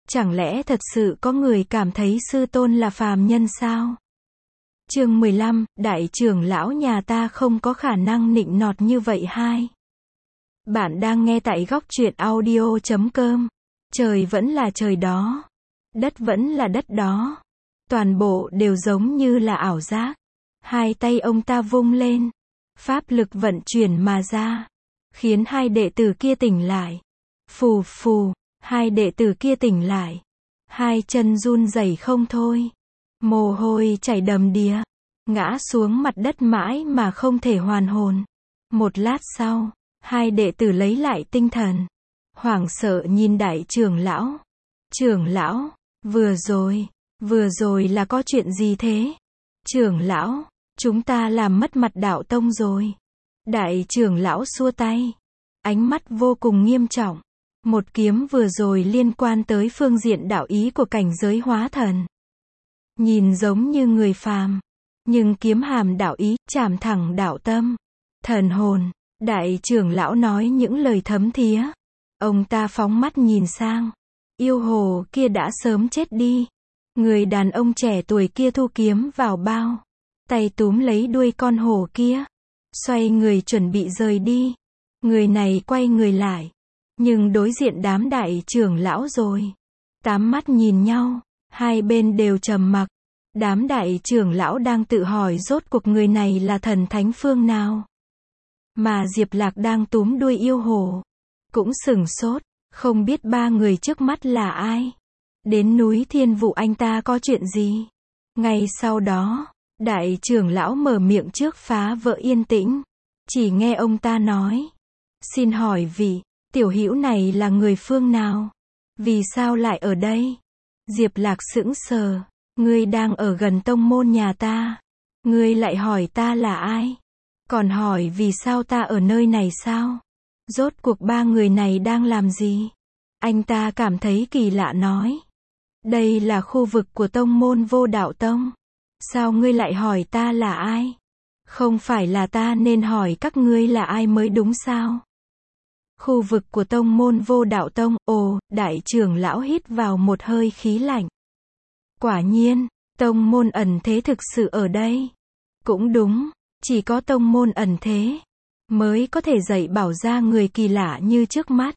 Chẳng lẽ thật sự có người cảm thấy sư tôn là phàm nhân sao? Chương 15, đại trưởng lão nhà ta không có khả năng nịnh nọt như vậy hai. Bạn đang nghe tại góc truyện audio.com. Trời vẫn là trời đó. Đất vẫn là đất đó. Toàn bộ đều giống như là ảo giác. Hai tay ông ta vung lên. Pháp lực vận chuyển mà ra. Khiến hai đệ tử kia tỉnh lại. Phù phù, hai đệ tử kia tỉnh lại. Hai chân run rẩy không thôi. Mồ hôi chảy đầm đìa. Ngã xuống mặt đất mãi mà không thể hoàn hồn. Một lát sau, hai đệ tử lấy lại tinh thần. Hoảng sợ nhìn đại trưởng lão. Trưởng lão, vừa rồi là có chuyện gì thế? Trưởng lão, chúng ta làm mất mặt đạo tông rồi. Đại trưởng lão xua tay. Ánh mắt vô cùng nghiêm trọng. Một kiếm vừa rồi liên quan tới phương diện đạo ý của cảnh giới hóa thần. Nhìn giống như người phàm. Nhưng kiếm hàm đạo ý, chạm thẳng đạo tâm. Thần hồn. Đại trưởng lão nói những lời thấm thía. Ông ta phóng mắt nhìn sang. Yêu hồ kia đã sớm chết đi. Người đàn ông trẻ tuổi kia thu kiếm vào bao. Tay túm lấy đuôi con hổ kia. Xoay người chuẩn bị rời đi. Người này quay người lại. Nhưng đối diện đám đại trưởng lão rồi. Tám mắt nhìn nhau. Hai bên đều trầm mặc. Đám đại trưởng lão đang tự hỏi rốt cuộc người này là thần thánh phương nào. Mà Diệp Lạc đang túm đuôi yêu hổ. Cũng sửng sốt. Không biết ba người trước mắt là ai. Đến núi Thiên Vụ anh ta có chuyện gì. Ngay sau đó, đại trưởng lão mở miệng trước phá vỡ yên tĩnh. Chỉ nghe ông ta nói. Xin hỏi vị, tiểu hữu này là người phương nào? Vì sao lại ở đây? Diệp Lạc sững sờ. Ngươi đang ở gần tông môn nhà ta. Ngươi lại hỏi ta là ai? Còn hỏi vì sao ta ở nơi này sao? Rốt cuộc ba người này đang làm gì? Anh ta cảm thấy kỳ lạ nói. Đây là khu vực của tông môn Vô Đạo Tông. Sao ngươi lại hỏi ta là ai? Không phải là ta nên hỏi các ngươi là ai mới đúng sao? Khu vực của tông môn Vô Đạo Tông. Ồ, đại trưởng lão hít vào một hơi khí lạnh. Quả nhiên, tông môn ẩn thế thực sự ở đây. Cũng đúng, chỉ có tông môn ẩn thế mới có thể dạy bảo ra người kỳ lạ như trước mắt.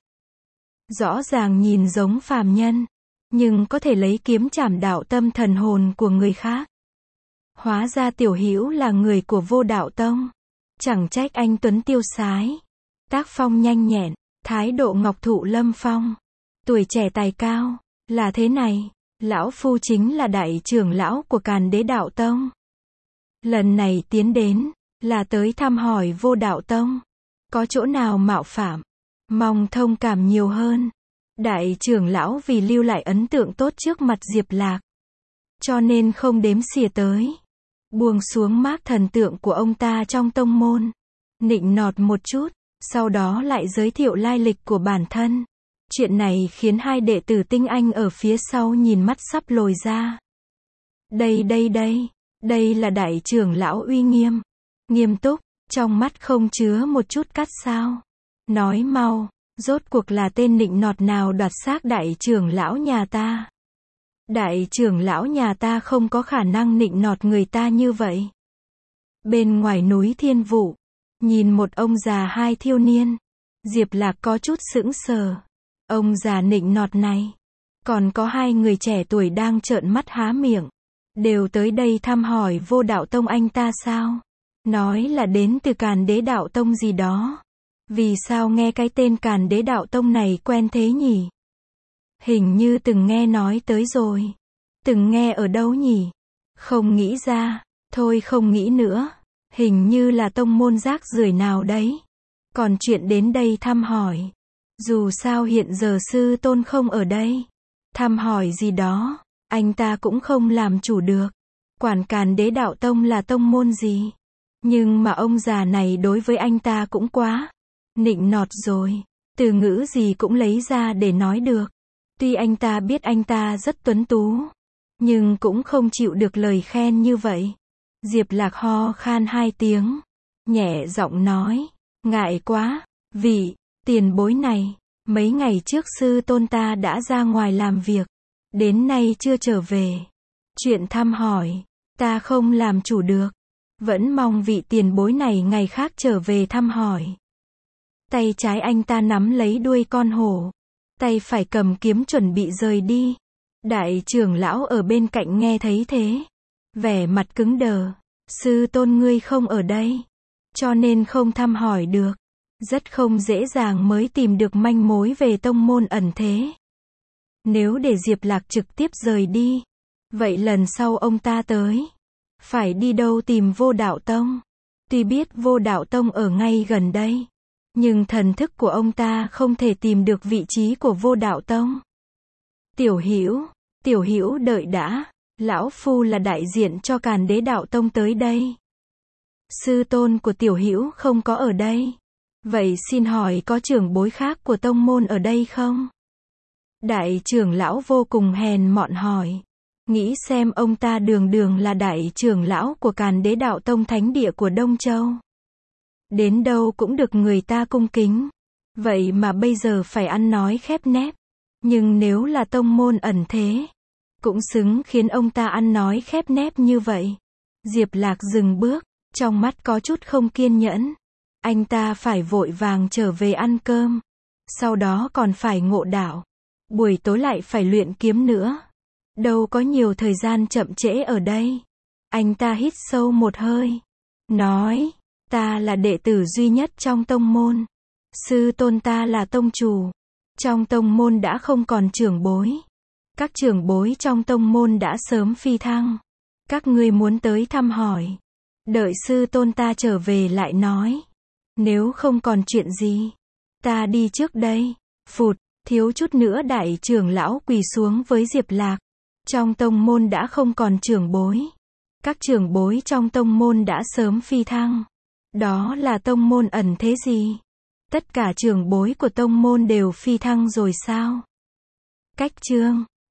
Rõ ràng nhìn giống phàm nhân, nhưng có thể lấy kiếm chảm đạo tâm thần hồn của người khác. Hóa ra tiểu hữu là người của Vô Đạo Tông. Chẳng trách anh tuấn tiêu sái, tác phong nhanh nhẹn, thái độ ngọc thụ lâm phong, tuổi trẻ tài cao. Là thế này, lão phu chính là đại trưởng lão của Càn Đế Đạo Tông. Lần này tiến đến là tới thăm hỏi Vô Đạo Tông. Có chỗ nào mạo phạm, mong thông cảm nhiều hơn. Đại trưởng lão vì lưu lại ấn tượng tốt trước mặt Diệp Lạc, cho nên không đếm xỉa tới. Buông xuống mác thần tượng của ông ta trong tông môn. Nịnh nọt một chút, sau đó lại giới thiệu lai lịch của bản thân. Chuyện này khiến hai đệ tử tinh anh ở phía sau nhìn mắt sắp lồi ra. Đây là đại trưởng lão uy nghiêm. Nghiêm túc, trong mắt không chứa một chút cắt sao. Nói mau, rốt cuộc là tên nịnh nọt nào đoạt xác đại trưởng lão nhà ta. Đại trưởng lão nhà ta không có khả năng nịnh nọt người ta như vậy. Bên ngoài núi Thiên Vụ, nhìn một ông già hai thiếu niên. Diệp Lạc có chút sững sờ. Ông già nịnh nọt này. Còn có hai người trẻ tuổi đang trợn mắt há miệng. Đều tới đây thăm hỏi Vô Đạo Tông anh ta sao? Nói là đến từ Càn Đế Đạo Tông gì đó. Vì sao nghe cái tên Càn Đế Đạo Tông này quen thế nhỉ? Hình như từng nghe nói tới rồi. Từng nghe ở đâu nhỉ? Không nghĩ ra. Thôi không nghĩ nữa. Hình như là tông môn rác rưởi nào đấy. Còn chuyện đến đây thăm hỏi. Dù sao hiện giờ sư tôn không ở đây. Thăm hỏi gì đó, anh ta cũng không làm chủ được. Quản Càn Đế Đạo Tông là tông môn gì? Nhưng mà ông già này đối với anh ta cũng quá nịnh nọt rồi. Từ ngữ gì cũng lấy ra để nói được. Tuy anh ta biết anh ta rất tuấn tú, nhưng cũng không chịu được lời khen như vậy. Diệp Lạc ho khan hai tiếng, nhẹ giọng nói, ngại quá, vị tiền bối này, mấy ngày trước sư tôn ta đã ra ngoài làm việc, đến nay chưa trở về. Chuyện thăm hỏi, ta không làm chủ được. Vẫn mong vị tiền bối này ngày khác trở về thăm hỏi. Tay trái anh ta nắm lấy đuôi con hổ. Tay phải cầm kiếm chuẩn bị rời đi. Đại trưởng lão ở bên cạnh nghe thấy thế. Vẻ mặt cứng đờ. Sư tôn ngươi không ở đây. Cho nên không thăm hỏi được. Rất không dễ dàng mới tìm được manh mối về tông môn ẩn thế. Nếu để Diệp Lạc trực tiếp rời đi. Vậy lần sau ông ta tới. Phải đi đâu tìm Vô Đạo Tông. Tuy biết Vô Đạo Tông ở ngay gần đây. Nhưng thần thức của ông ta không thể tìm được vị trí của Vô Đạo Tông. Tiểu Hữu đợi đã. Lão Phu là đại diện cho Càn Đế Đạo Tông tới đây. Sư tôn của Tiểu Hữu không có ở đây. Vậy xin hỏi có trưởng bối khác của tông môn ở đây không? Đại trưởng lão vô cùng hèn mọn hỏi. Nghĩ xem ông ta đường đường là đại trưởng lão của Càn Đế Đạo Tông thánh địa của Đông Châu. Đến đâu cũng được người ta cung kính. Vậy mà bây giờ phải ăn nói khép nép. Nhưng nếu là tông môn ẩn thế, cũng xứng khiến ông ta ăn nói khép nép như vậy. Diệp Lạc dừng bước, trong mắt có chút không kiên nhẫn. Anh ta phải vội vàng trở về ăn cơm. Sau đó còn phải ngộ đạo. Buổi tối lại phải luyện kiếm nữa. Đâu có nhiều thời gian chậm trễ ở đây. Anh ta hít sâu một hơi. Nói, ta là đệ tử duy nhất trong tông môn. Sư tôn ta là tông chủ. Trong tông môn đã không còn trưởng bối. Các trưởng bối trong tông môn đã sớm phi thăng. Các ngươi muốn tới thăm hỏi. Đợi sư tôn ta trở về lại nói. Nếu không còn chuyện gì, ta đi trước đây. Phụt, thiếu chút nữa đại trưởng lão quỳ xuống với Diệp Lạc. Trong tông môn đã không còn trưởng bối. Các trưởng bối trong tông môn đã sớm phi thăng. Đó là tông môn ẩn thế gì? Tất cả trưởng bối của tông môn đều phi thăng rồi sao? Cách chương